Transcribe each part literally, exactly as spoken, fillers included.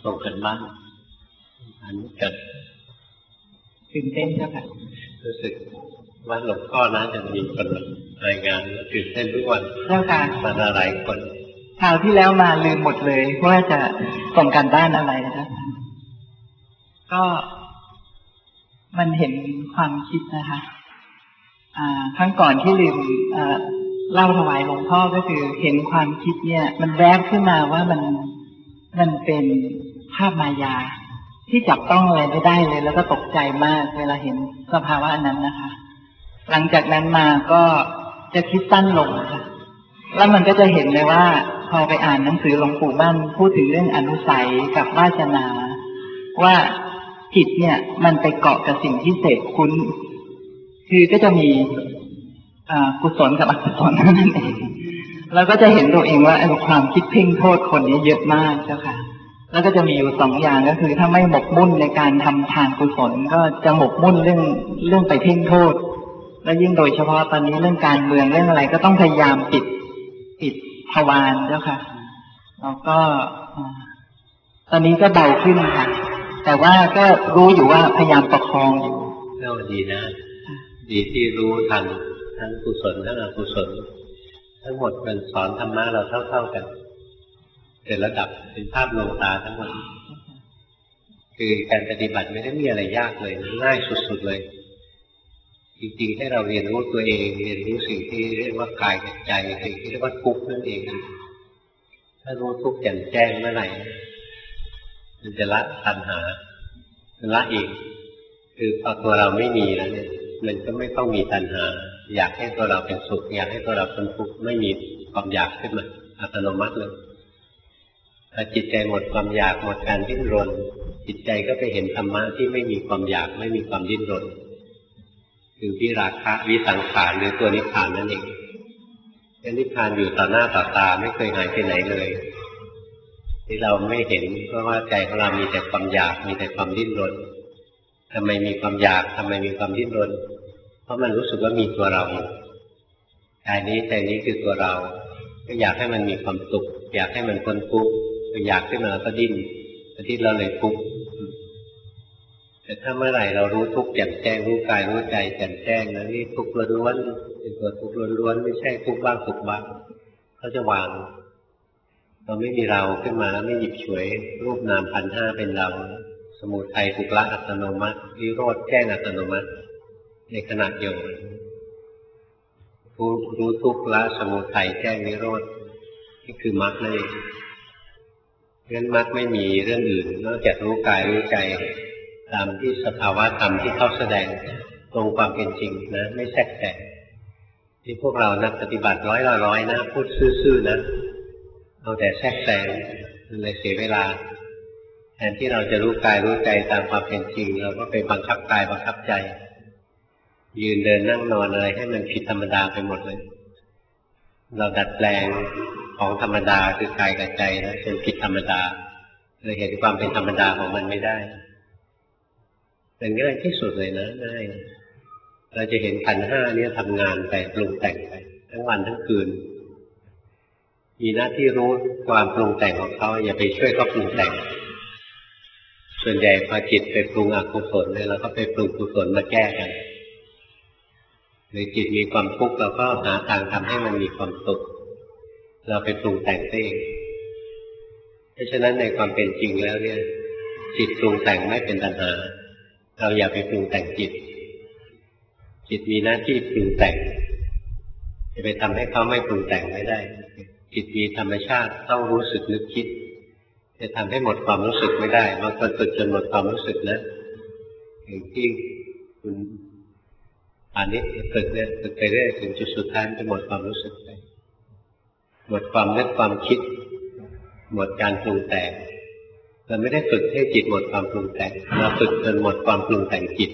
ส่งกันบ้านอันนี้เกิดตื่นเต้นเจ้าค่ะรู้สึกว่าหลวงพ่อนะจะมีคนรายงานตื่นเต้นทุกวันเจ้าค่ะมาหลายคนคราวที่แล้วมาลืมหมดเลยว่าจะส่งการบ้านอะไรนะก็มันเห็นความคิดนะคะอ่าครั้งก่อนที่ลืมอ่าเล่าถวายหลวงพ่อก็คือเห็นความคิดเนี่ยมันแวบขึ้นมาว่ามันมันเป็นภาพมายาที่จับต้องอะไรไม่ได้เลยแล้วก็ตกใจมากเวลาเห็นสภาวะนั้นนะคะหลังจากนั้นมาก็จะคิดสั้นลงค่ะแล้วมันก็จะเห็นเลยว่าพอไปอ่านหนังสือหลวงปู่มั่นพูดถึงเรื่องอนุสัยกับวาสนาว่าจิตเนี่ยมันไปเกาะกับสิ่งที่เสพคุ้นคือก็จะมีกุศลกับอกุศลนั่นเองแล้วก็จะเห็นตัวเองว่าความคิดเพ่งโทษคนนี้เยอะมากเจ้าค่ะแล้วก็จะมีอยู่สองอย่างก็คือถ้าไม่หมกมุ่นในการทำทานกุศลก็จะหมกมุ่นเรื่องเรื่องไปเพ่งโทษและยิ่งโดยเฉพาะตอนนี้เรื่องการเมืองเรื่องอะไรก็ต้องพยายามปิดปิดทวารเจ้าค่ะแล้วก็ตอนนี้ก็เบาขึ้นค่ะแต่ว่าก็รู้อยู่ว่าพยายามประคองอยู่ก็ดีนะดีที่รู้ทันทั้งกุศลทั้งอกุศลทั้งหมดมันสอนธรรมะเราเท่าๆกันเป็นระดับเป็นภาพลวงตาทั้งหมดคือการปฏิบัติไม่ได้มีอะไรยากเลยง่ายสุดๆเลยจริงๆให้เราเรียนรู้ตัวเองเรียนรู้สิ่งที่เรียกว่ากายกับใจสิ่งที่เรียกว่าทุกข์นั่นเองถ้ารู้ทุกข์แจ่มแจ้งเมื่อไหร่มันจะละตัณหามันละเองคือพอตัวเราไม่มีแล้วเนี่ยมันก็ไม่ต้องมีตัณหาอยากให้ตัวเราเป็นสุขอยากให้ตัวเราเป็นทุกข์ไม่มีความอยากขึ้นมาอัตโนมัติเลยถ้าจิตใจหมดความอยากหมดการดิ้นรนจิตใจก็ไปเห็นธรรมะที่ไม่มีความอยากไม่มีความดิ้นรนคือวิราคะวิสังขารหรือตัวนิพพานนั่นเองนิพพานอยู่ต่อหน้าต่อตาไม่เคยหายไปไหนเลยที่เราไม่เห็นเพราะว่าใจของเรามีแต่ความอยากมีแต่ความดิ้นรนทำไมมีความอยากทำไมมีความดิ้นรนเพราะมันรู้สึกว่ามีตัวเราใจนี้ใจนี้คือตัวเราก็อยากให้มันมีความสุขอยากให้มันพ้นทุกข์อยากขึ้นมาก็ดิ้นดิ้นเราเลยทุกข์แต่ถ้าเมื่อไหร่เรารู้ทุกข์แจ่มแจ้งรู้กายรู้ใจแจ่มแจ้งนะนี่ทุกข์ล้วนๆเป็นตัวทุกข์ล้วนๆไม่ใช่ทุกข์บ้างสุขบ้างเขาจะวางเราไม่มีเราขึ้นมาแล้วไม่หยิบฉวยรูปนามขันธ์ห้าเป็นเราสมุทัยถูกละอัตโนมัตินิโรธแจ้งอัตโนมัติในขณะเดียวกันรู้รู้ทุกข์ละสมุทัยแจ้งนิโรธนี่คือมรรคนั่นเองงั้นมรรคไม่มีเรื่องอื่นนอกจากรู้กายรู้ใจตามที่สภาวะธรรมที่เขาแสดงตรงความเป็นจริงนะไม่แทรกแซงที่พวกเรานักปฏิบัติร้อยละร้อยนะพูดซื่อๆนะเอาแต่แทรกแซงเลยเสียเวลาแทนที่เราจะรู้กายรู้ใจตามความเป็นจริงเราก็ไปบังคับกายบังคับใจยืนเดินนั่งนอนอะไรให้มันผิดธรรมดาไปหมดเลยเราดัดแปลงของธรรมดาคือกายกับใจนะจนผิดธรรมดาเลยเห็นความเป็นธรรมดาของมันไม่ได้เป็นง่ายที่สุดเลยนะง่ายเราจะเห็นขันธ์ห้านี้ทำงานไปปรุงแต่งไปทั้งวันทั้งคืนมีหน้าที่รู้ความปรุงแต่งของเขาอย่าไปช่วยเขาปรุงแต่งส่วนใหญ่พอจิตไปปรุงอกุศลเนี่ยเราก็ไปปรุงกุศลมาแก้กันหรือจิตมีความทุกข์เราก็หาทางทำให้มันมีความสุขเราไปปรุงแต่งเองเพราะฉะนั้นในความเป็นจริงแล้วเนี่ยจิตปรุงแต่งไม่เป็นตัณหาเราอย่าไปปรุงแต่งจิตจิตมีหน้าที่ปรุงแต่งจะไปทำให้เขาไม่ปรุงแต่งไม่ได้จิตมีธรรมชาติต้องรู้สึกนึกคิดจะทำให้หมดความรู้สึกไม่ได้บางคนฝึกจนหมดความรู้สึกนะอย่างที่คุณอันนี้ฝึกเนี่ยฝึกไปเรื่อยถึงจุดสุดท้ายจะหมดความรู้สึกไปหมดความนึกความคิดหมดการปรุงแต่งเราไม่ได้ฝึกให้จิตหมดความปรุงแต่งเราฝึกจนหมดความปรุงแต่งจิต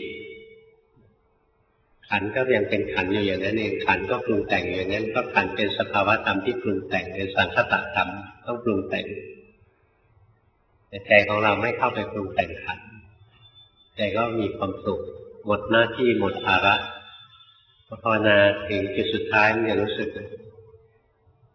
ขันธ์ก็ยังเป็นขันธ์อยู่อย่างนั้นเองขันธ์ก็ปรุงแต่งอย่างนั้นก็ขันธ์เป็นสภาวะธรรมที่ปรุงแต่งเป็นสังคตธรรมต้องปรุงแต่งแต่ใจของเราไม่เข้าไปปรุงแต่งขันธ์ใจก็มีความสุขหมดหน้าที่หมดภาระภาวนาถึงจุดสุดท้ายมันจะรู้สึก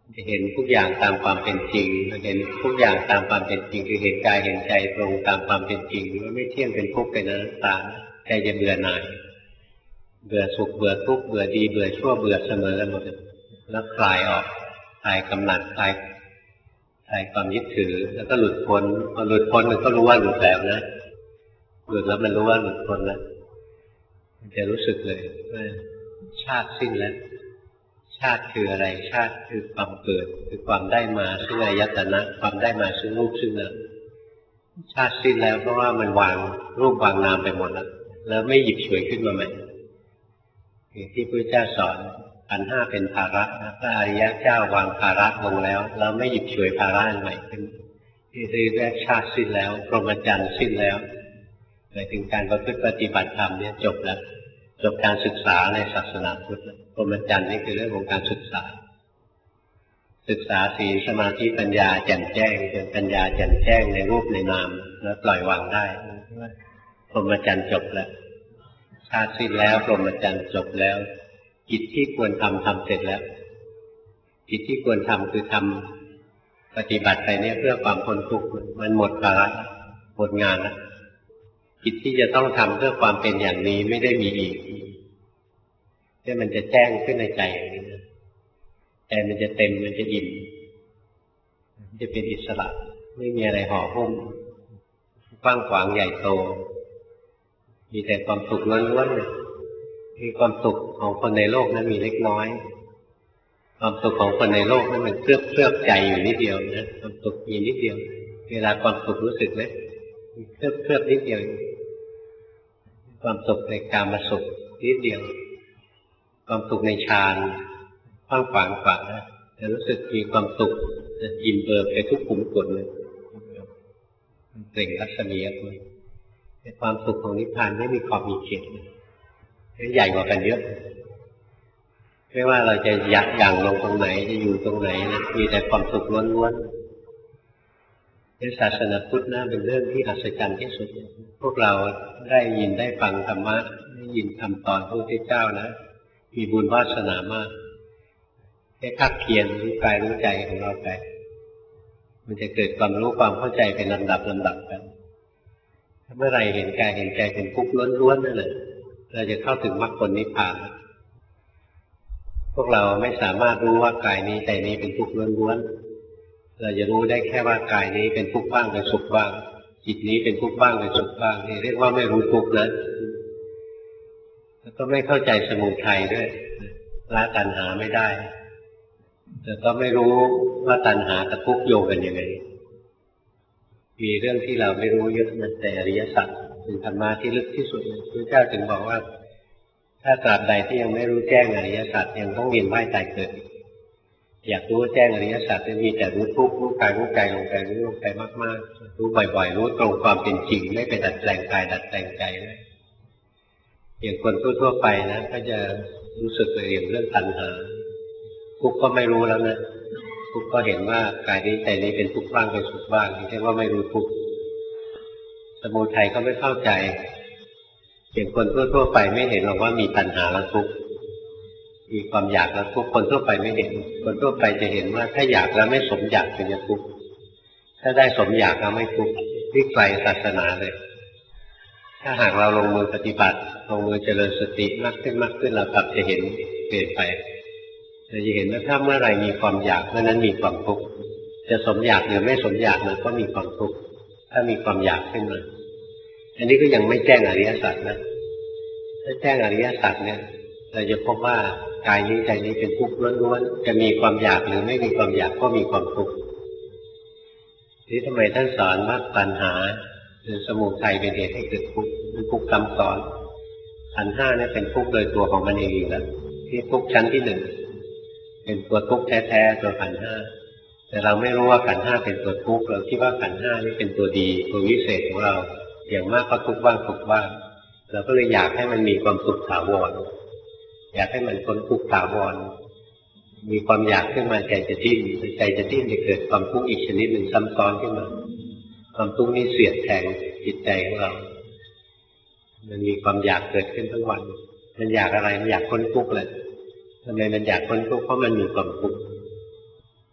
จะเห็นทุกอย่างตามความเป็นจริงเห็นทุกอย่างตามความเป็นจริงคือเห็นกายเห็นใจตรงตามความเป็นจริงว่าไม่เที่ยงเป็นทุกข์เป็นอนัตตาใจจะเบื่อหน่ายเบื่อสุขเบื่อทุกข์เบื่อดีเบื่อชั่วเบื่อเสมอกันหมดแล้วคลายออกคลายกำหนัดคลายคลายความยึดถือแล้วก็หลุดพ้นพอหลุดพ้นมันก็รู้ว่าหลุดแล้วนะหลุดแล้วมันรู้ว่าหลุดพ้นแล้วมันจะรู้สึกเลยว่าชาติสิ้นแล้วชาติคืออะไรชาติคือความเกิดคือความได้มาซึ่งอายตนะความได้มาซึ่งรูปซึ่งนามชาติสิ้นแล้วเพราะว่ามันวางรูปวางนามไปหมดแล้วแล้วไม่หยิบฉวยขึ้นมาใหม่ที่พระเจ้าสอนขันธ์ห้าเป็นภาระพระอริยเจ้าวางภาระลงแล้วเราไม่หยิบฉวยภาระใหม่ขึ้นที่เรียกชาติสิ้นแล้วพรหมจรรย์สิ้นแล้วหมายถึงการประพฤติปฏิบัติธรรมเนี่ยจบแล้วจบการศึกษาในศาสนาพุทธพรหมจรรย์นี่คือเรื่องของการศึกษาศึกษาศีลสมาธิปัญญาแจ่มแจ้งจนปัญญาแจ่มแจ้งในรูปในนามแล้วปล่อยวางได้พรหมจรรย์จบแล้วชาติสิ้นแล้วพรหมจรรย์จบแล้วกิจที่ควรทำทำเสร็จแล้วกิจที่ควรทำคือทำปฏิบัติไปเนี่ยเพื่อความพ้นทุกข์มันหมดภาระหมดงานแล้วกิจที่จะต้องทำเพื่อความเป็นอย่างนี้ไม่ได้มีอีกที่มันจะแจ้งขึ้นในใจอย่างนี้นะใจมันจะเต็มมันจะอิ่มมันจะเป็นอิสระไม่มีอะไรห่อหุ้มกว้างขวางใหญ่โตมีแต่ความสุขล้วนๆเลยที่ความสุขของคนในโลกนั้นมีเล็กน้อยความสุขของคนในโลกนั้นมันเคลือบเคลือบใจอยู่นิดเดียวนะความสุขมีนิดเดียวเวลาความสุขรู้สึกไหมเคลือบเคลือบนิดเดียวความสุขในกามสุขนิดเดียวความสุขในฌานกว้างขวางกว่านะจะรู้สึกมีความสุขจะอิ่มเอิบไปทุกขุมขนเลยเปล่งรัศมีออกมาแต่ความสุขของนิพพานไม่มีขอบมีเขตใหญ่กว่ากันเยอะไม่ว่าเราจะยักอย่างลงตรงไหนจะอยู่ตรงไหนนะมีแต่ความสุขล้วนๆในศาสนาพุทธนะเป็นเรื่องที่อัศจรรย์ที่สุดพวกเราได้ยินได้ฟังธรรมะได้ยินคำสอนพระพุทธเจ้านะมีบุญวาสนามากให้ภาคเพียรรู้กายรู้ใจของเราไปมันจะเกิดความรู้ความเข้าใจเป็นลำดับลำดับกันเมื่อไรเห็นกายเห็นใจเป็นทุกข์ล้วนๆนั่นแหละเราจะเข้าถึงมรรคผลนิพพานพวกเราไม่สามารถรู้ว่ากายนี้ใจนี้เป็นทุกข์ล้วนๆเราจะรู้ได้แค่ว่ากายนี้เป็นทุกข์บ้างเป็นสุขบ้างจิตนี้เป็นทุกข์บ้างเป็นสุขบ้างนี่เรียกว่าไม่รู้ทุกข์นะแล้วก็ไม่เข้าใจสมุทัยด้วยละตัณหาไม่ได้แล้วก็ไม่รู้ว่าตัณหากับทุกข์โยงกันยังไงมีเรื่องที่เราไม่รู้เยอะนะแต่อริยสัจเป็นธรรมะที่ลึกที่สุดพระเจ้าจึงบอกว่าถ้าตราบใดที่ยังไม่รู้แจ้งอริยสัจยังต้องเวียนว่ายตายเกิดอยากรู้แจ้งอริยสัจจะมีแต่รู้ทุกข์รู้กายรู้ใจลงไปรู้ลงไปมากๆรู้บ่อยๆรู้ตรงความเป็นจริงไม่ไปดัดแปลงกายดัดแปลงใจนะอย่างคนทั่วๆไปนะก็จะรู้สึกเลยอย่างเรื่องตัณหาทุกข์ก็ไม่รู้แล้วนะทุกข์ก็เห็นว่ากายนี้ใจนี้เป็นทุกข์บ้างเป็นสุขบ้างนี่เรียกว่าไม่รู้ทุกข์สมุทัยก็ไม่เข้าใจอย่างคนทั่วๆไปไม่เห็นหรอกว่ามีตัณหาแล้วทุกข์มีความอยากแล้วทุกข์คนทั่วไปไม่เห็นคนทั่วไปจะเห็นว่าถ้าอยากแล้วไม่สมอยากเป็นทุกข์ถ้าได้สมอยากแล้วไม่ทุกข์ที่ไกลศาสนาเลยถ้าหากเราลงมือปฏิบัติลงมือเจริญสติมากขึ้นมากขึ้นเรากลับจะเห็นเปลี่ยนไปเราจะเห็นว่าถ้าเมื่อไรมีความอยากเมื่อนั้นมีความทุกข์จะสมอยากหรือไม่สมอยากมันก็มีความทุกข์ถ้ามีความอยากขึ้นมาอันนี้ก็ยังไม่แจ้งอริยสัจนะถ้าแจ้งอริยสัจเนี่ยเราจะพบว่ากายนี้ใจนี้เป็นทุกข์ล้วนๆจะมีความอยากหรือไม่มีความอยากก็มีความทุกข์นี่ทำไมท่านสอนว่าตัณหาหรือสมุทัยเป็นเหตุให้เกิดทุกข์เป็นทุกข์ซ้ำซ้อนขันธ์ห้าเนี่ยเป็นทุกข์โดยตัวของมันเองอยู่แล้วที่ทุกข์ชั้นที่หนึ่งเป็นตัวทุกข์แท้ๆตัวขันธ์ห้าแต่เราไม่รู้ว่าขันธ์ห้าเป็นตัวทุกข์เราคิดว่าขันธ์ห้านี่เป็นตัวดีตัววิเศษของเราอย่างมากก็ทุกข์บ้างสุขบ้างเราก็เลยอยากให้มันมีความสุขถาวรอยากให้มันพ้นทุกข์ถาวรมีความอยากขึ้นมาใจจะดิ้นใจจะดิ้นจะเกิดความทุกข์อีกชนิดหนึ่งซ้ำซ้อนขึ้นมาความทุกข์นี้เสียดแทงจิตใจของเรามันมีความอยากเกิดขึ้นทั้งวันมันอยากอะไรมันอยากพ้นทุกข์แหละทำไมมันอยากพ้นทุกข์เพราะมันมีความทุกข์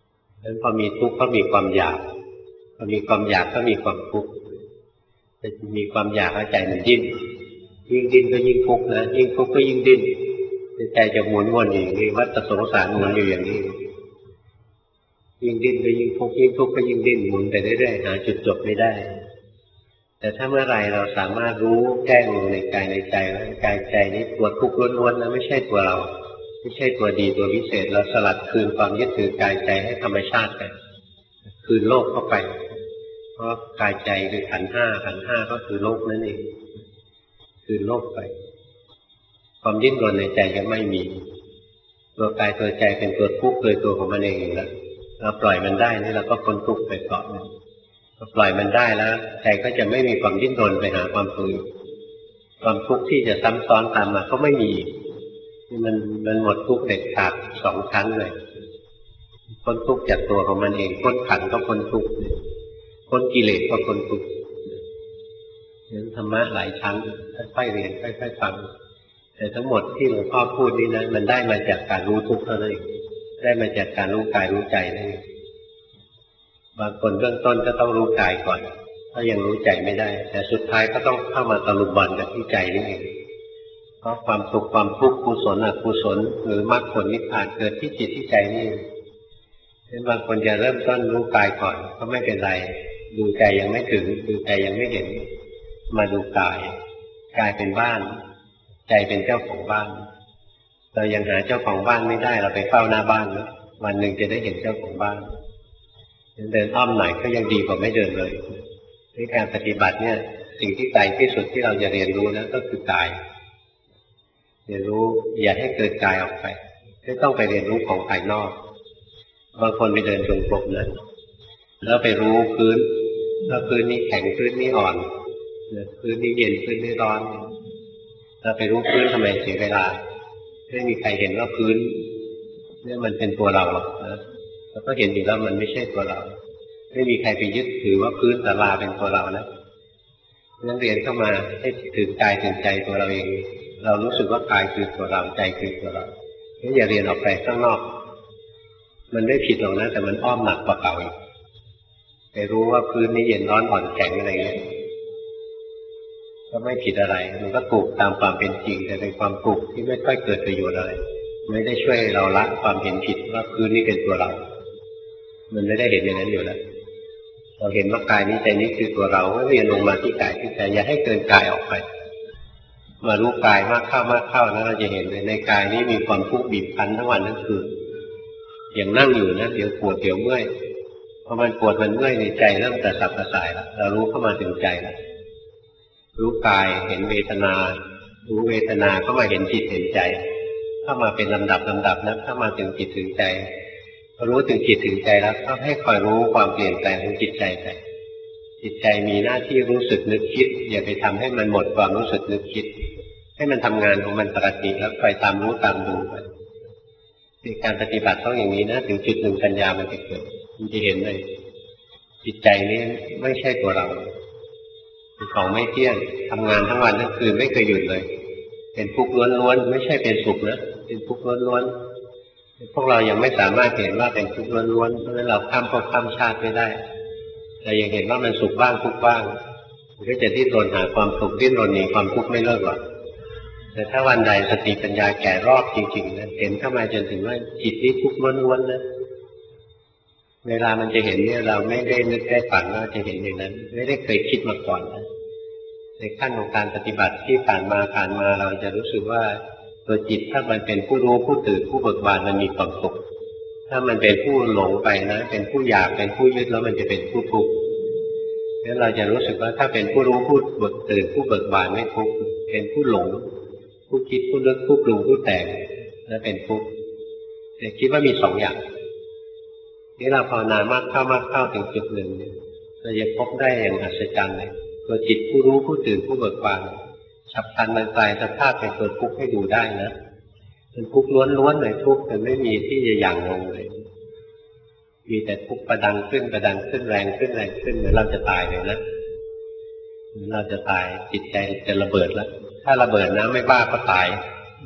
ฉะนั้นพอมีทุกข์ก็มีความอยากพอมีความอยากก็มีความทุกข์แต่มีความอยากแล้วใจมันดิ้นยิ่งดิ้นก็ยิ่งทุกข์นะยิ่งทุกข์ก็ยิ่งดิ้นใจจะหมุนวนอย่างนี้วัฏสงสารหมุนอยู่อย่างนี้ยิ่งดิ้นก็ยิ่งทุกข์ยิ่งทุกข์ก็ยิ่งดิ้นหมุนไปเรื่อยๆหาจุดจบไม่ได้แต่ถ้าเมื่อไรเราสามารถรู้แจ้งลงในกายในใจว่ากายใจนี้ตัวทุกข์ล้วนๆนะไม่ใช่ตัวเราไม่ใช่ตัวดีตัววิเศษเราสลัดคืนความยึดถือกายใจให้ธรรมชาติไปคืนโลกเข้าไปเพราะกายใจคือขันธ์ห้าขันธ์ห้าก็คือโลกนั่นเองคืนโลกไปความดิ้นรนในใจยังไม่มีตัวกายตัวใจเป็นตัวทุกข์โดยตัวของมันเองอยู่แล้วเราปล่อยมันได้นี่เราก็พ้นทุกข์ไปเกาะมันพอปล่อยมันได้แล้วใจก็จะไม่มีความดิ้นรนไปหาความทุกข์ความทุกข์ที่จะซ้ำซ้อนตามมาก็ไม่มีมันมันหมดทุกข์เด็ดขาดสองชั้นเลยพ้นทุกข์จากตัวของมันเองพ้นขันธ์ก็พ้นทุกข์พ้นกิเลสก็พ้นทุกข์นั้นธรรมะหลายชั้นค่อยๆเรียนค่อยๆฟังแต่ทั้งหมดที่หลวงพ่อพูดนี้นะมันได้มาจากการรู้ทุกข์เท่านั้นเองได้มาจากการรู้กายรู้ใจนั่นเองบางคนเบื้องต้นก็ต้องรู้กายก่อนถ้ายังรู้ใจไม่ได้แต่สุดท้ายก็ต้องเข้ามาตะลุมบอลกับที่ใจนี่เองเพราะความสุขความทุกข์กุศลอกุศลหรือมรรคผลนิพพานเกิดที่จิตที่ใจนี่เช่นบางคนจะเริ่มต้นรู้กายก่อนก็ไม่เป็นไรดูใจยังไม่ถึงดูใจยังไม่เห็นมาดูกายกายเป็นบ้านใจเป็นเจ้าของบ้านเรายังหาเจ้าของบ้านไม่ได้เราไปเฝ้าหน้าบ้านนะวันหนึ่งจะได้เห็นเจ้าของบ้านเดินอ้อมหน่อยก็ยังดีกว่าไม่เดินเลยในการปฏิบัติเนี่ยสิ่งที่ไกลที่สุดที่เราจะเรียนรู้นะก็คือกายเรียนรู้อย่าให้เกิดกายออกไปไม่ต้องไปเรียนรู้ของภายนอกบางคนไปเดินจงกรมนะแล้วไปรู้พื้นว่าพื้นนี้แข็งพื้นนี้อ่อนพื้นนี้เย็นพื้นนี้ร้อนเราไปรู้พื้นทำไมเสียเวลาไม่มีใครเห็นว่าพื้นเนี่ยมันเป็นตัวเราหรอกนะเราก็เห็นอยู่แล้วมันไม่ใช่ตัวเราไม่มีใครไปยึดถือว่าพื้นศาลาเป็นตัวเรานะงั้นเรียนเข้ามาให้ถึงกายถึงใจตัวเราเองเรารู้สึกว่ากายคือตัวเราใจคือตัวเรางั้นอย่าเรียนออกไปข้างนอกมันไม่ผิดหรอกนะแต่มันอ้อมหนักกว่าเก่าอีกไปรู้ว่าพื้นนี้เย็นร้อนอ่อนแข็งอะไรเงี้ยก็ไม่ผิดอะไรมันก็ถูกตามความเป็นจริงแต่เป็นความถูกที่ไม่ค่อยเกิดประโยชน์อะไรไม่ได้ช่วยเราละความเห็นผิดว่าพื้นนี้เป็นตัวเรามันไม่ได้เห็นอย่างนั้นอยู่แล้วเราเห็นว่ากายนี้ใจนี้คือตัวเราก็เรียนลงมาที่กายที่ใจอย่าให้เกินกายออกไปมารู้กายมากเข้ามากเข้าแล้วเราจะเห็นเลยในกายนี้มีความทุกข์บีบคั้นทั้งวันทั้งคืนอย่างนั่งอยู่นะเดี๋ยวปวดเดี๋ยวเมื่อยพอมันปวดมันเมื่อยในใจเริ่มกระสับกระส่ายแล้วเรารู้เข้ามาถึงใจแล้วรู้กายเห็นเวทนารู้เวทนาเข้ามาเห็นจิตเห็นใจเข้ามาเป็นลำดับลำดับนะเข้ามาถึงจิตถึงใจรู้ถึงจิตถึงใจแล้วก็ให้คอยรู้ความเปลี่ยนแปลงของจิตใจไปจิตใจมีหน้าที่รู้สึกนึกคิดอย่าไปทำให้มันหมดความรู้สึกนึกคิดให้มันทำงานของมันปกติแล้วคอยตามรู้ตามดูไปในการปฏิบัติต้องอย่างนี้นะถึงจุดหนึ่งปัญญามันจะเกิดมันจะเห็นเลยจิตใจนี้ไม่ใช่ตัวเราเป็นของไม่เที่ยงทำงานทั้งวันทั้งคืนไม่เคยหยุดเลยเป็นทุกข์ล้วนๆไม่ใช่เป็นสุขนะเป็นทุกข์ล้วนๆพวกเรายังไม่สามารถเห็นว่าเป็นทุกข์ล้วนๆเพราะฉะนั้นเราข้ามภพข้ามชาติไม่ได้เรายังเห็นว่ามันสุขบ้างทุกข์บ้างมันก็จะดิ้นรนหาความสุขดิ้นรนหนีความทุกข์ไม่เลิกหรอกแต่ถ้าวันใดสติปัญญาแก่รอบจริงๆนะเห็นเข้ามาจนถึงว่าจิตนี้ทุกข์ล้วนๆนะเวลามันจะเห็นเนี่ยเราไม่ได้นึกได้ฝันว่าจะเห็นอย่างนั้นไม่ได้เคยคิดมาก่อนนะในขั้นของการปฏิบัติที่ผ่านมาผ่านมาเราจะรู้สึกว่าตัวจิตถ้ามันเป็นผู้รู้ผู้ตื่นผู้เบิกบานมันมีความสุขถ้ามันเป็นผู้หลงไปนะเป็นผู้อยากเป็นผู้ยึดแล้วมันจะเป็นผู้ทุกข์งั้นเราจะรู้สึกว่าถ้าเป็นผู้รู้ผู้เบิกตื่นผู้เบิกบานไม่ทุกข์เป็นผู้หลงผู้คิดผู้นึกผู้ปรุงผู้แต่งแล้วเป็นทุกข์แต่คิดว่ามีสองอย่างนี่เราภาวนามากเข้ามากเข้าถึงจุดหนึ่งเนี่ยเราจะพบได้อย่างอัศจรรย์เลยตัวจิตผู้รู้ผู้ตื่นผู้เบิกบานฉับพลันมันกลายสภาพเป็นตัวทุกข์ให้ดูได้นะเป็นทุกข์ล้วนๆเลยทุกข์แต่ไม่มีที่จะหยั่งลงเลยมีแต่ทุกข์ประดังขึ้นประดังขึ้นแรงขึ้นแรงขึ้นเหมือนเราจะตายเลยนะเหมือนเราจะตายจิตใจจะระเบิดแล้วถ้าระเบิดนะไม่บ้าก็ตาย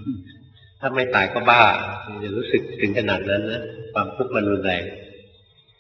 ถ้าไม่ตายก็บ้าจะรู้สึกถึงขนาดนั้นนะความทุกข์มันรุนแรง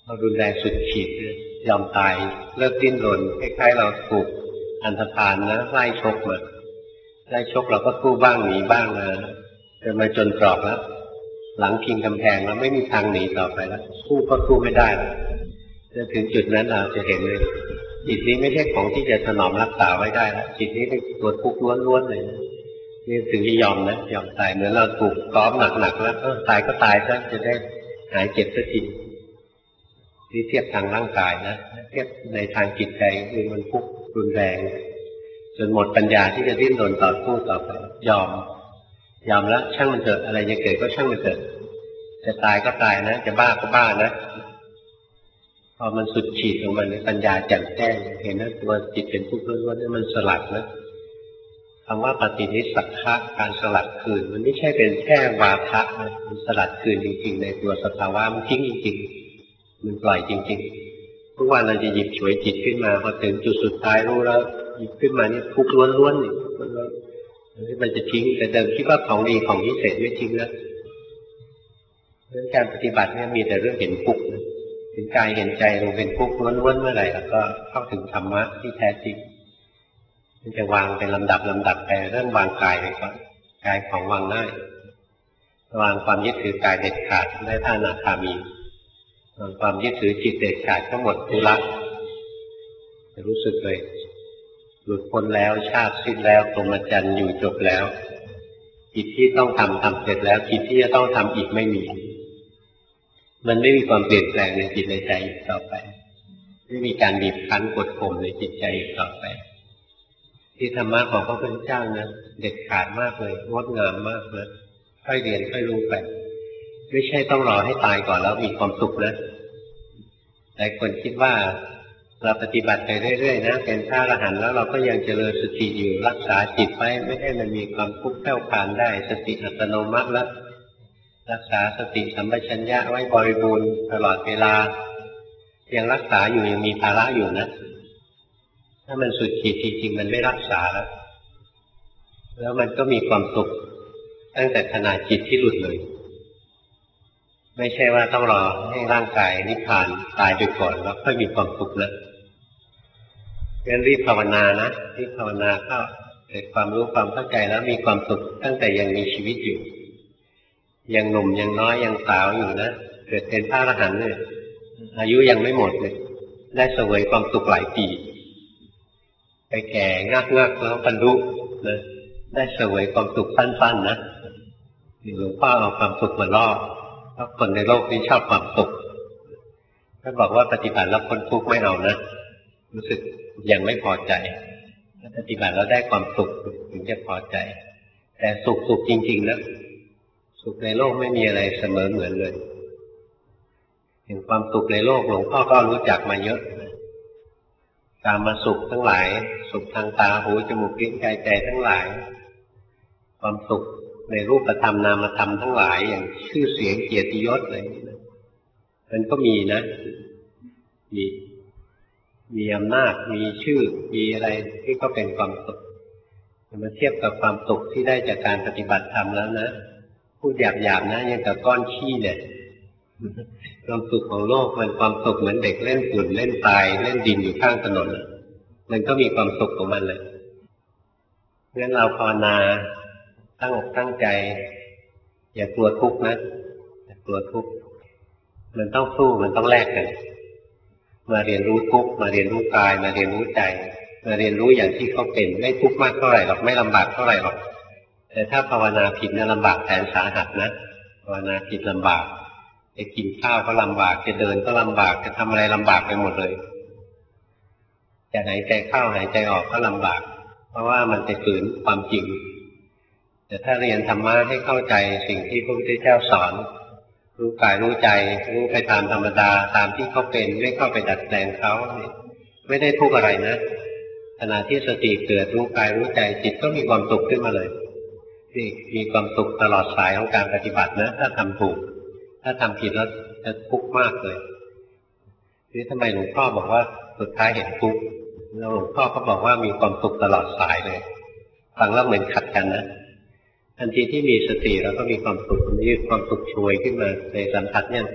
เรารุนแรงสุดขีดเลยยอมตายเลิกดิ้นรนคล้ายๆเราถูกอันธพาลนะไล่ชกมาไล่ชกเราก็สู้บ้างหนีบ้างนะจนมาจนตรอกแล้วหลังพิงกำแพงแล้วไม่มีทางหนีต่อไปแล้วสู้ก็สู้ไม่ได้แล้วจนถึงจุดนั้นเราจะเห็นเลยจิตนี้ไม่ใช่ของที่จะถนอมรักษาไว้ได้แล้วจิตนี้เป็นตัวทุกข์ล้วนๆเลยนี่ถึงจะยอมนะยอมตายเหมือนเราถูกซ้อมหนักๆแล้วก็ตายก็ตายซะจะได้หายเจ็บสักทีที่เทียบทางร่างกายนะเทียบในทางจิตใจคือมันทุกข์รุนแรงจนหมดปัญญาที่จะดิ้นรนต่อสู้ต่อไปยอมยอมแล้วช่างมันเถอะอะไรจะเกิดก็ช่างมันเถอะจะตายก็ตายนะจะบ้าก็บ้านะพอมันสุดขีดของมันปัญญาแจ่มแจ้งเห็นนะตัวจิตเป็นทุกข์ล้วนๆนี่มันสลัดนะคำว่าปฏินิสสักขะการสลัดคืนมันไม่ใช่เป็นแค่วาทะนะมันสลัดคืนจริงๆในตัวสภาวะมันทิ้งจริงๆมันปล่อยจริงๆทุกวันเราจะหยิบฉวยจิตขึ้นมาพอถึงจุดสุดท้ายรู้แล้วหยิบขึ้นมานี่ทุกข์ล้วนๆนี่ที่มันจะทิ้งแต่เดิมคิดว่าของดีของพิเศษไม่ทิ้งแล้วเรื่องการปฏิบัติเนี่ยมีแต่เรื่องเห็นทุกข์เห็นกายเห็นใจลงเป็นทุกข์ล้วนๆเมื่อไหร่แล้วก็เข้าถึงธรรมะที่แท้จริงมันจะวางเป็นลำดับลำดับไปเรื่องวางกายไปก่อนกายของวางง่ายวางความยึดถือกายเด็ดขาดได้ท่านาคามีวางความยึดถือจิตเด็ดขาดทั้งหมดทุละจะรู้สึกเลยหลุดพ้นแล้วชาติสิ้นแล้วพรหมจรรย์อยู่จบแล้วกิจที่ต้องทำทำเสร็จแล้วกิจที่จะต้องทำอีกไม่มีมันไม่มีความเปลี่ยนแปลงในจิตในใจอีกต่อไปไม่มีการบีบคั้นกดข่มในจิตใจอีกต่อไปที่ธรรมะของพระพุทธเจ้านะเด็ดขาดมากเลยงดงามมากเลยค่อยเรียนค่อยรู้ไปไม่ใช่ต้องรอให้ตายก่อนแล้วมีความสุขนะหลายคนคิดว่าเราปฏิบัติไปเรื่อยๆนะเป็นพระอรหันต์แล้วเราก็ยังเจริญสติอยู่รักษาจิตไว้ไม่ให้มันมีความทุกข์แผ่วพานได้สติอัตโนมัติแล้วรักษาสติสัมปชัญญะไว้บริบูรณ์ตลอดเวลายังรักษาอยู่ยังมีภาระอยู่นะถ้ามันสุดขีดจริงๆมันไม่รักษาแล้วแล้วมันก็มีความสุขตั้งแต่ขณะจิตที่หลุดเลยไม่ใช่ว่าต้องรอให้ร่างกายนิพพานตายไปก่อนแล้วค่อยมีความสุขนะงั้นรีบภาวนานะรีบภาวนาเข้าเกิดความรู้ความเข้าใจแล้วมีความสุขตั้งแต่ยังมีชีวิตอยู่ยังหนุ่มยังน้อยยังสาวอยู่นะเกิดเป็นพระอรหันต์เนี่ยอายุยังไม่หมดเลยได้เสวยความสุขหลายปีไปแก่งักงักแล้วบรรลุนะได้เสวยความสุขสั้นๆนะหลวงพ่อเอาความสุขมาล่อเพราะคนในโลกนี้ชอบความสุขถ้าบอกว่าปฏิบัติแล้วพ้นทุกข์ไม่เอานะรู้สึกยังไม่พอใจถ้าปฏิบัติแล้วได้ความสุขถึงจะพอใจแต่สุขสุขจริงๆนะสุขในโลกไม่มีอะไรเสมอเหมือนเลยถึงความสุขในโลกหลวงพ่อก็รู้จักมาเยอะกามสุขทั้งหลายสุขทางตาหูจมูกลิ้นกายใจทั้งหลายความสุขในรูปธรรมนามธรรมทั้งหลายอย่างชื่อเสียงเกียรติยศอะไรมันก็มีนะมีมีอำนาจมีชื่อมีอะไรที่ก็เป็นความสุขมาเทียบกับความสุขที่ได้จากการปฏิบัติธรรมแล้วนะพูดหยาบๆนะยังกับก้อนขี้เนี่ยความสุขของโลกมันความสุขเหมือนเด็กเล่นฝุ่นเล่นทรายเล่นดินอยู่ข้างถนนมันก็มีความสุขของมันเลยงั้นเราภาวนาตั้งอกตั้งใจอย่ากลัวทุกข์นะอย่ากลัวทุกข์มันต้องสู้มันต้องแลกกันมาเรียนรู้ทุกข์มาเรียนรู้กายมาเรียนรู้ใจมาเรียนรู้อย่างที่เขาเป็นไม่ทุกข์มากเท่าไหร่หรอกไม่ลำบากเท่าไหร่หรอกแต่ถ้าภาวนาผิดเนี่ยลำบากแสนสาหัสนะภาวนาผิดลำบากจะกินข้าวก็ลำบากจะเดินก็ลำบากจะทำอะไรลำบากไปหมดเลยจะหายใจเข้าหายใจออกก็ลำบากเพราะว่ามันไปฝืนความจริงแต่ถ้าเรียนธรรมะให้เข้าใจสิ่งที่พระพุทธเจ้าสอนรู้กายรู้ใจรู้ไปตามธรรมดาตามที่เขาเป็นไม่เข้าไปดัดแปลงเขาไม่ได้ทุกข์อะไรนะขณะที่สติเกิดรู้กายรู้ใจจิตก็มีความสุขขึ้นมาเลยนี่มีความสุขตลอดสายของการปฏิบัตินะถ้าทำถูกถ้าทำผิดแล้วจะทุกข์มากเลยนี่ทำไมหลวงพ่อบอกว่าสุดท้ายเห็นทุกข์แล้วหลวงพ่อก็บอกว่ามีความสุขตลอดสายเลยฟังแล้วเหมือนขัดกันนะทันทีที่มีสติเราก็มีความสุขมีความสุขช่วยขึ้นมาในสัมผัสเนี่ย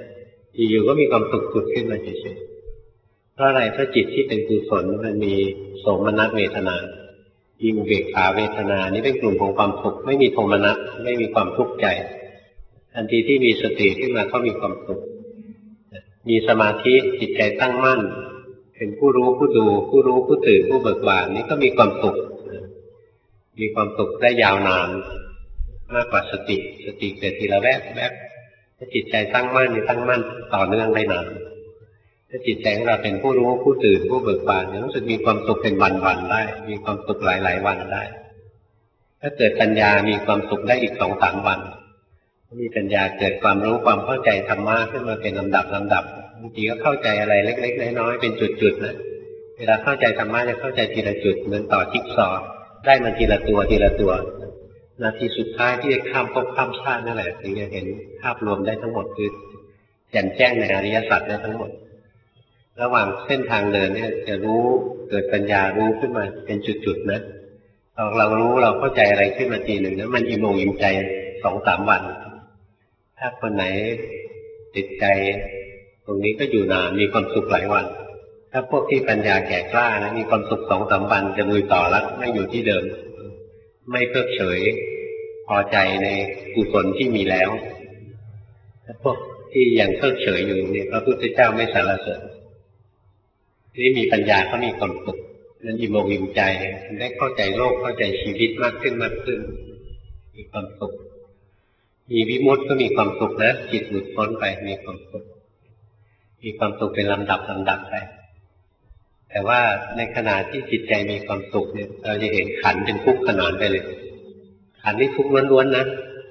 อยู่ๆก็มีความสุขผุดขึ้นมาเฉยๆเพราะอะไรเพราะจิตที่เป็นกุศลมันมีโสมนัสเวทนามีอุเบกขาเวทนานี่เป็นกลุ่มของความสุขไม่มีโทมนัสไม่มีความทุกข์ใจทันทีที่มีสติขึ้นมาก็มีความสุขมีสมาธิจิตใจตั้งมั่นเป็นผู้รู้ผู้ดูผู้รู้ผู้ตื่นผู้เบิกบานนี่ก็มีความสุขมีความสุขได้ยาวนานมากกว่าสติสติเกิดทีละแวบแวบถ้าจิตใจตั้งมั่นนี่ตั้งมั่นต่อเนื่องได้นานถ้าจิตใจของเราเป็นผู้รู้ผู้ตื่นผู้เบิกบานรู้สึกมีความสุขเป็นวันๆได้มีความสุขหลายๆวันได้ถ้าเกิดปัญญามีความสุขได้อีกสองสามวันมีปัญญาเกิดความรู้ความเข้าใจธรรมะขึ้นมาเป็นลำดับลำดับบางทีก็เข้าใจอะไรเล็กๆน้อยๆเป็นจุดๆนะเวลาเข้าใจธรรมะจะเข้าใจทีละจุดเหมือนต่อจิ๊กซอว์ได้มาทีละตัวทีละตัวนาทีสุดท้ายที่จะข้ามภพข้ามชาตินั่นแหละถึงจะเห็นภาพรวมได้ทั้งหมดคือแจ่มแจ้งในอริยสัจได้ทั้งหมดระหว่างเส้นทางเดินเนี่ยจะรู้เกิดปัญญารู้ขึ้นมาเป็นจุดๆนะเราเรารู้เราเข้าใจอะไรขึ้นมาทีหนึ่งนะมันอิ่มอกอิ่มใจสองสามวันถ้าคนไหนติดใจตรงนี้ก็อยู่นานมีความสุขหลายวันถ้าพวกที่ปัญญาแก่กล้านะมีความสุขสองสามวันจะลุยต่อแล้วไม่อยู่ที่เดิมไม่เพิกเฉยพอใจในกุศลที่มีแล้วถ้าพวกที่ยังเพิกเฉยอยู่เนี่ยพระพุทธเจ้าไม่สรรเสริญที่มีปัญญาเขามีความสุขนั้นอิ่มอกอิ่มใจได้เข้าใจโลกเข้าใจชีวิตมากขึ้นมากขึ้นมีความสุขมีวิมุตติก็มีความสุขนะจิตหลุดพ้นไปมีความสุขมีความสุขเป็นลำดับลำดับไปแต่ว่าในขณะที่จิตใจมีความสุขเนี่ยเราจะเห็นขันเป็นทุกข์ขนานไปเลยขันนี่ทุกข์ล้วนๆนะ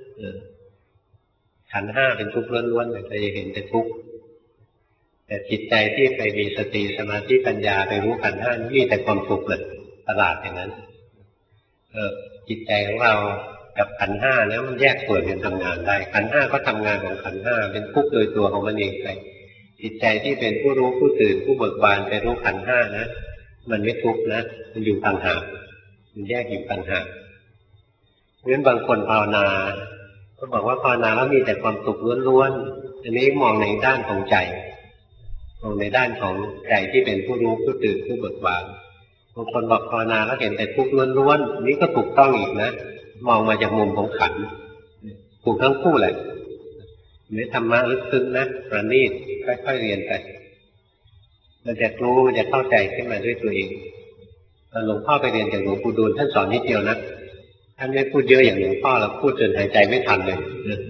ขันห้าเป็นทุกข์ล้วนๆเลยเราจะเห็นแต่ทุกข์แต่จิตใจที่ไปมีสติสมาธิปัญญาไปรู้ขันห้านี่มีแต่ความสุขเลยประหลาดอย่างนั้นเออจิตใจของเรากับขันห้าแล้วมันแยกส่วนกันทำงานได้ขันห้าก็ทำงานของขันห้าเป็นทุกข์โดยตัวของมันเองไปจิตใจที่เป็นผู้รู้ผู้ตื่นผู้เบิกบานไปรู้ขันห้านะมันไม่ทุกข์นะมันอยู่ต่างหากมันแยกอยู่ต่างหากเพราะฉะนั้นบางคนภาวนาก็บอกว่าภาวนาแล้วมีแต่ความสุขล้วนๆอันนี้มองในด้านของใจมองในด้านของใจที่เป็นผู้รู้ผู้ตื่นผู้เบิกบานบางคนบอกภาวนาแล้วเห็นแต่ทุกข์ล้วนๆนี่ก็ถูกต้องอีกนะมองมาจากมุมของขันถูกทั้งคู่แหละไม่ธรรมะลึกซึ้งนะประณีตค่อยๆเรียนไปมันจะรู้มันจะเข้าใจขึ้นมาด้วยตัวเองตอนหลวงพ่อไปเรียนจากหลวงปู่ดูลท่านสอนนิดเดียวนะท่านไม่พูดเยอะอย่างหลวงพ่อแล้วพูดจนหายใจไม่ทันเลย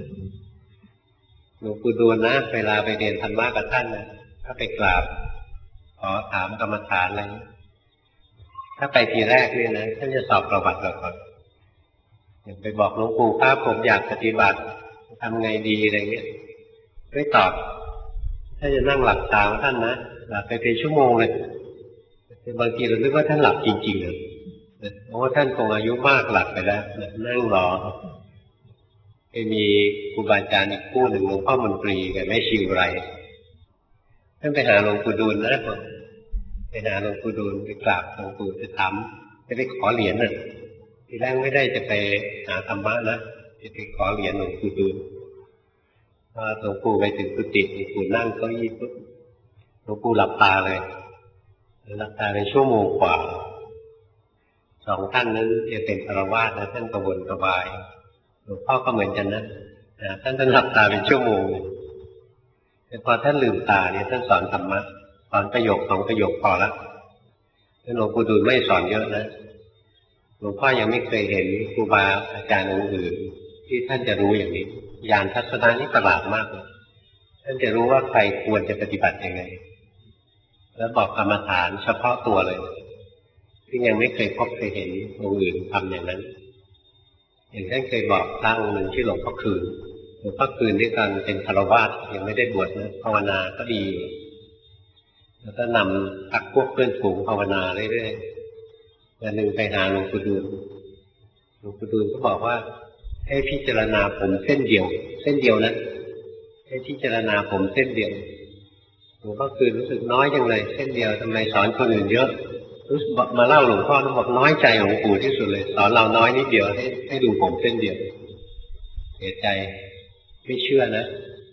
หลวงปู่ดูลนะเวลาไปเรียนธรรมะกับท่านนะถ้าไปกราบขอถามกรรมฐานอะไรถ้าไปทีแรกเนี่ยนะท่านจะสอบประวัติเราก่อนอย่างไปบอกหลวงปู่ครับผมอยากปฏิบัติทำไงดีอะไรเงี้ยไม่ตอบถ้าจะนั่งหลับตาท่านนะหลับไปเป็นชั่วโมงเลยบางทีเราคิดว่าท่านหลับจริงๆเลยเพราะว่าท่านคงอายุมากหลับไปแล้วนั่งรอไปมีครูบาอาจารย์อีกคู่หนึ่งหลวงพ่อมนตรีกับแม่ชีวไรท่านไปหาหลวงปู่ดูลนะไปหาหลวงปู่ดูลไปกราบหลวงปู่จะถามจะไปขอเหรียญน่ะทีแรกไม่ได้จะไปหาธรรมะนะจะไปขอเหรียญหลวงปู่ดูลพอหลวงปู่ไปถึงกุฏิหลวงปู่นั่งเก้าอี้ปุ๊บหลวงปู่หลับตาเลยหลับตาเป็นชั่วโมงกว่าสองท่านนั้นจะเป็นฆราวาสนะท่านกระวนกระวายหลวงพ่อก็เหมือนกันนะท่านท่านหลับตาเป็นชั่วโมงแต่พอท่านลืมตาเนี่ยท่านสอนธรรมะสอนประโยคสองประโยคพอแล้วหลวงปู่ดูลไม่สอนเยอะนะหลวงพ่อยังไม่เคยเห็นครูบาอาจารย์องค์อื่นที่ท่านจะรู้อย่างนี้ญาณทัศนะนี่ประหลาดมากเลยท่านจะรู้ว่าใครควรจะปฏิบัติยังไงแล้วบอกกรรมฐานเฉพาะตัวเลยที่ยังไม่เคยพบเคยเห็นองค์อื่นทำอย่างนั้นอย่างท่านเคยบอกพระองค์หนึ่งที่หลวงพ่อคืนหลวงพ่อคืนด้วยกันเป็นฆราวาสยังไม่ได้บวชนะภาวนาก็ดีแล้วก็นำพักพวกเพื่อนฝูงภาวนาเรื่อยๆวันหนึ่งไปหาหลวงปู่ดูลหลวงปู่ดูลก็บอกว่าให้พิจารณาผมเส้นเดียวเส้นเดียวนะให้พิจารณาผมเส้นเดียวหลวงพ่อคืนรู้สึกน้อยจังเลยเส้นเดียวทำไมสอนคนอื่นเยอะรู้สึกมาเล่าหลวงพ่อต้องบอกน้อยใจหลวงปู่ที่สุดเลยสอนเราน้อยนิดเดียวให้ให้ดูผมเส้นเดียวเสียใจไม่เชื่อนะ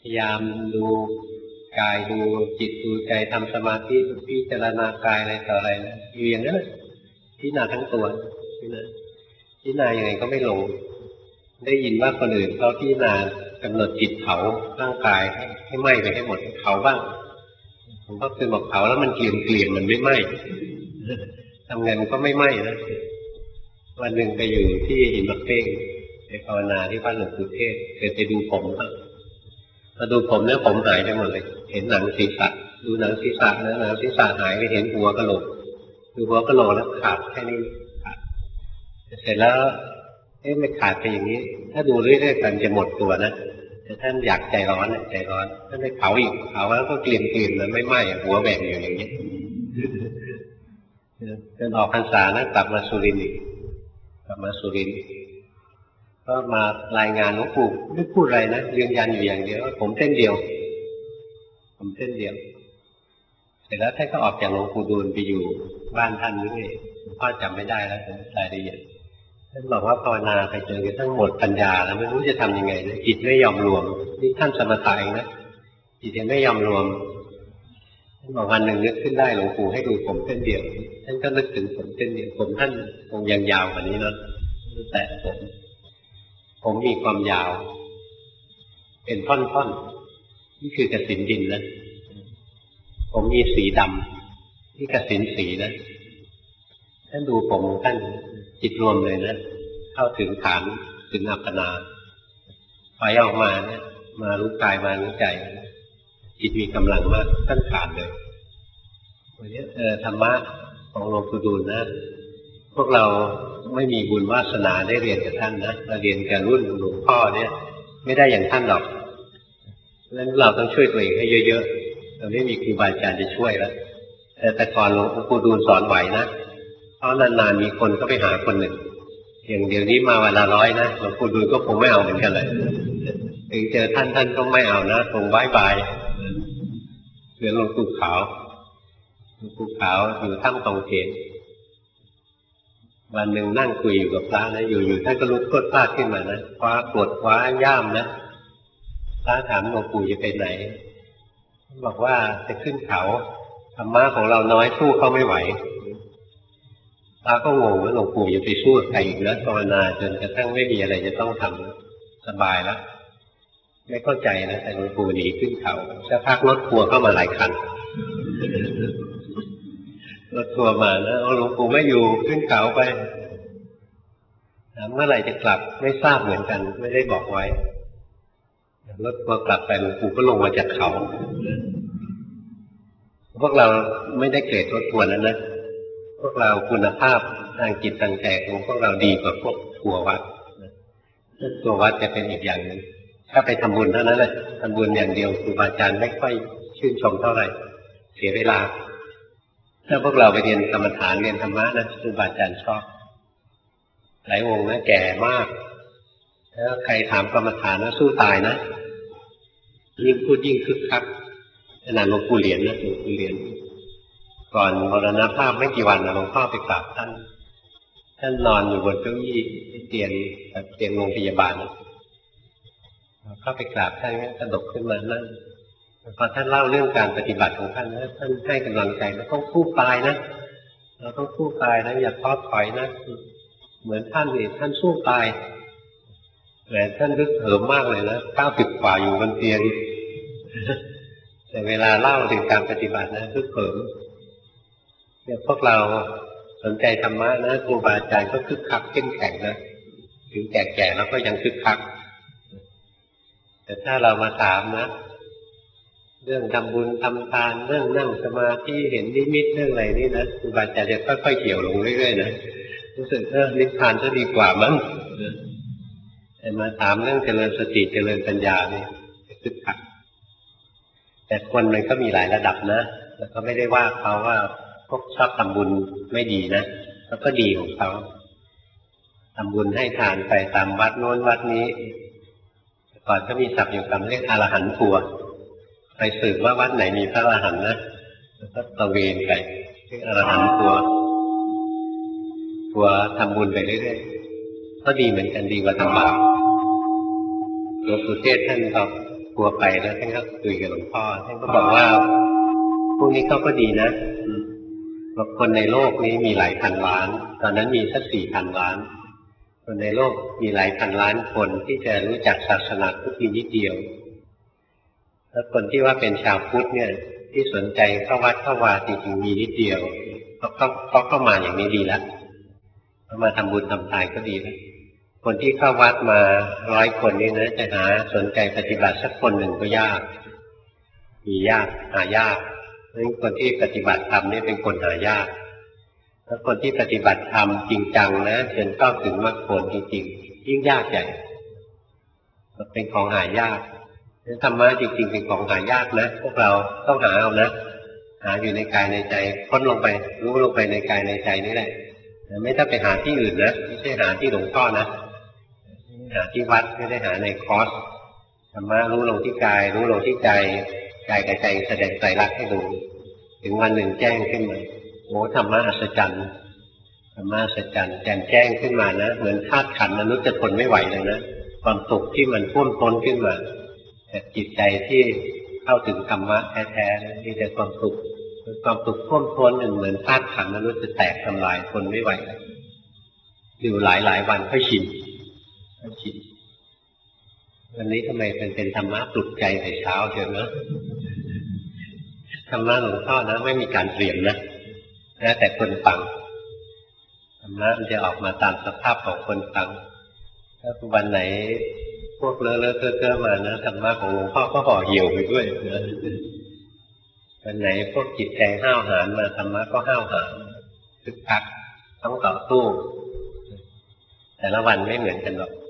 พยายามดูกายดูจิตดูใจทำสมาธิพิจารณากายอะไรต่ออะไรนะอยู่อย่างนั้นพิจารณาทั้งตัวพิจารณาพิจารณายังไงก็ไม่ลงได้ยินว่าคนอื่นเขาพิจารณากำหนดจิตเผาร่างกายให้ไหม้ไปให้หมดเผาบ้างผมก็คือบอกเผาแล้วมันเกลี่ยมเกลี่ยมมันไม่ไหม้ทำไงมันก็ไม่ไหม้นะวันหนึ่งไปอยู่ที่หินบักเป้งไปภาวนาที่บ้านหลวงปู่เทศเคยไปดูผมครับมาดูผมเนี่ยผมหายไปหมดเลยเห็นหนังศีรษะดูหนังศีรษะนะหนังศีรษะหายไปเห็นหัวกะโหลกดูหัวกะโหลกแล้วขาดแค่นี้ขาดเสร็จแล้วเอ๊ะไม่ขาดไปอย่างนี้ถ้าดูเรื่อยๆกันจะหมดตัวนะแต่ท่านอยากใจร้อนใจร้อนท่านไปเผาอีกเผาแล้วก็เกลี่ยมเกลี่ยมแล้วไม่ไหม้หัวแหว่งอยู่อย่างนี้จนออกพรรษานะกลับมาสุรินทร์อีกกลับมาสุรินทร์ก็มารายงานหลวงปู่ไม่พูดอะไรนะยืนยันอยู่อย่างเดียวว่าผมเส้นเดียวผมเส้นเดียวเสร็จแล้วท่านก็ออกจากหลวงปู่ดูลไปอยู่บ้านท่านนี่หลวงพ่อจำไม่ได้แล้วแต่รายละเอียดท่านบอกว่าภาวนาไปจนกระทั่งหมดปัญญาแล้วไม่รู้จะทำยังไงนะจิตไม่ยอมรวมนี่ท่านสมถะเองนะจิตยังไม่ยอมรวมท่านบอกวันหนึ่งนึกขึ้นได้หลวงปู่ให้ดูผมเส้นเดียวท่านก็นึกถึงผมเส้นเดียวผมท่านคงยังยาวกว่านี้เนาะแต่ผมผมมีความยาวเป็นท่อนๆนี่คือกสิณดินนะผมมีสีดำนี่กสิณสีนะท่านดูผมท่านจิตรวมเลยนะเข้าถึงฐานถึงอัปปนาปล่อยออกมาเนี่ยมารู้กายมารู้ใจจิตมีกำลังมากท่านขาดเลยวันนี้เออธรรมะของหลวงปู่ดูลนะพวกเราไม่มีบุญวาสนาได้เรียนกับท่านนะเราเรียนกับรุ่นหลวงพ่อเนี่ยไม่ได้อย่างท่านหรอกเพราะฉะนั้นเราต้องช่วยตัวเองให้เยอะๆเราไม่มีครูบาอาจารย์จะช่วยแล้วแต่แต่ก่อนหลวงปู่ดูลสอนไหวนะเพราะนานๆมีคนก็ไปหาคนหนึ่งอย่างเดี๋ยวนี้มาวันละร้อยนะหลวงปู่ดูลก็คงไม่เอาเหมือนกันเลยถึงเจอท่านท่านก็ไม่เอานะคงบายบายเหลือหลวงปู่ขาวหลวงปู่ขาวอยู่ถ้ำตองเขนวันหนึ่งนั่งคุยอยู่กับพระนะอยู่ๆท่านก็ลุกพรวดพลาดขึ้นมานะคว้ากดคว้าย่ามนะพระถามหลวงปู่จะไปไหนบอกว่าจะขึ้นเขาธรรมะของเราน้อยสู้เขาไม่ไหวพระก็งงว่าหลวงปู่จะไปสู้ใครอีกนะภาวนาจนกระทั่งไม่มีอะไรจะต้องทำสบายแล้วไม่เข้าใจนะแต่หลวงปู่หนีขึ้นเขาสักพักรถทัวร์เข้ามาหลายคันรถทัวร์มานะเอาหลวงปู่ไม่อยู่ขึ้นเขาไปถามเมื่อไหร่จะกลับไม่ทราบเหมือนกันไม่ได้บอกไว้รถทัวร์กลับไปหลวงปู่ก็ลงมาจากเขาพวกเราไม่ได้เกรดรถทัวร์นั้นนะพวกเราคุณภาพทางจิตทางใจของพวกเราดีกว่าพวกทัวร์วัดตัววัดจะเป็นอีกอย่างหนึ่งถ้าไปทำบุญเท่านั้นแหละทำบุญอย่างเดียวครูบาอาจารย์ไม่ค่อยชื่นชมเท่าไหร่เสียเวลาถ้าพวกเราไปเรียนกรรมฐานเรียนธรรมะนะครูบาอาจารย์ชอบหลายองค์นะแก่มากแล้วใครถามกรรมฐานนะสู้ตายนะยิ่งพูดยิ่งคึกคักขนาดหลวงปู่เหรียญนะหลวงปู่เหรียญก่อนมรณภาพไม่กี่วันนะหลวงพ่อไปกราบท่านท่านนอนอยู่บนเก้าอี้เตียงเตียงโรงพยาบาลเข้าไปกราบท่านกระดกขึ้นมานั่งพอท่านเล่าเรื่องการปฏิบัติของท่านนะท่านให้กำลังใจเราต้องสู้ตายนะเราต้องสู้ตายนะอย่าท้อถอยนะเหมือนท่านนี่ท่านสู้ตายแต่ท่านรึกเหิมมากเลยนะเก้าสิบกว่าอยู่บนเตียงแต่เวลาเล่าถึงการปฏิบัตินะรึกเหิมเนี่ยพวกเราสนใจธรรมะนะครูบาอาจารย์ก็คึกคักเข้มแข็งนะถึงแก่ๆแล้วก็ยังคึกคักแต่ถ้าเรามาถามนะเรื่องทำบุญทำทานเรื่องนั่งสมาธิเห็นนิมิตเรื่องอะไรนี่นะครูบาอาจารย์จะค่อยๆเกี่ยวลงเรื่อยๆนะรู้สึกเออนิพพานจะดีกว่ามั้งแต่มาถามเรื่องเจริญสติเจริญปัญญานี่คึกคักแต่คนมันก็มีหลายระดับนะแล้วก็ไม่ได้ว่าเขาว่าพวกชอบทำบุญไม่ดีนะแล้วก็ดีของเขาทำบุญให้ทานไปตามวัดโน้นวัดนี้ก่อนก็มีศัพท์อยู่คำเรียกอรหันต์ทัวร์ไปสืบว่าวัดไหนมีพระอรหันต์นะแล้วก็ตระเวนไปเรียกอรหันต์ทัวร์ทัวร์ทำบุญไปเรื่อยๆก็ดีเหมือนกันดีกว่าทำบาปหลวงปู่เทศท่านบอกกลัวไปแล้วท่านก็คุยกับหลวงพ่อท่านก็บอกว่าพวกนี้เขาก็ดีนะบอกคนในโลกนี้มีหลายพันล้านตอนนั้นมีสักสี่พันล้านคนในโลกมีหลายพันล้านคนที่จะรู้จักศาสนาพุทธนิดเดียวแล้วคนที่ว่าเป็นชาวพุทธเนี่ยที่สนใจเข้าวัดเข้าวาจริงๆมีนิดเดียวเขาก็เขาก็มาอย่างนี้ดีแล้วเขามาทำบุญทำทานก็ดีแล้วคนที่เข้าวัดมาร้อยคนนี้นะจะหาสนใจปฏิบัติสักคนหนึ่งก็ยากมียากหายากเพราะฉะนั้นคนที่ปฏิบัติธรรมนี่เป็นคนหายากแล้วคนที่ปฏิบัติธรรมจริงจังนะจนเข้าถึงมรรคผลจริงๆยิ่งยากใหญ่เป็นของหายากธรรมะจริงๆเป็นของหายากนะพวกเราต้องหาเอานะหาอยู่ในกายในใจค้นลงไปรู้ลงไปในกายในใจนี่แหละไม่ต้องไปหาที่อื่นนะไม่ใช่หาที่หลวงพ่อนะหาที่วัดไม่ได้หาในคอร์สธรรมะรู้ลงที่กายรู้ลงที่ใจกายกับใจแสดงไตรลักษณ์ให้ดูถึงวันหนึ่งแจ้งขึ้นมาโอ้ธรรมะอัศจรรย์ธรรมะอัศจรรย์แจ่มแจ้งขึ้นมานะเหมือนธาตุขันธ์มนุษย์จะทนไม่ไหวเลยนะความสุขที่มันท่วมท้นขึ้นมาแต่จิตใจที่เข้าถึงธรรมะแท้ๆนี่แต่ความสุขความสุขท่วมท้นหนึ่งเหมือนธาตุขันธ์มนุษย์จะแตกทำลายทนไม่ไหวอยู่หลายหลายวันค่อยชินค่อยชินวันนี้ทำไมเป็นเป็นธรรมะปลุกใจในเช้าเชียวนะธรรมะหลวงพ่อนะไม่มีการเตรียมนะแล้วแต่คนฟังธรรมะมันจะออกมาตามสภาพของคนฟังถ้าวันไหนพวกเลอะเลอะเทอะๆมานะธรรมะของหลวงพ่อก็ห่อเหี่ยวไปด้วยนะวันไหนพวกจิตใจห้าวหาญมาธรรมะก็ห้าวหาญคึกคักต้องต่อสู้แต่ละวันไม่เหมือนกันหรอก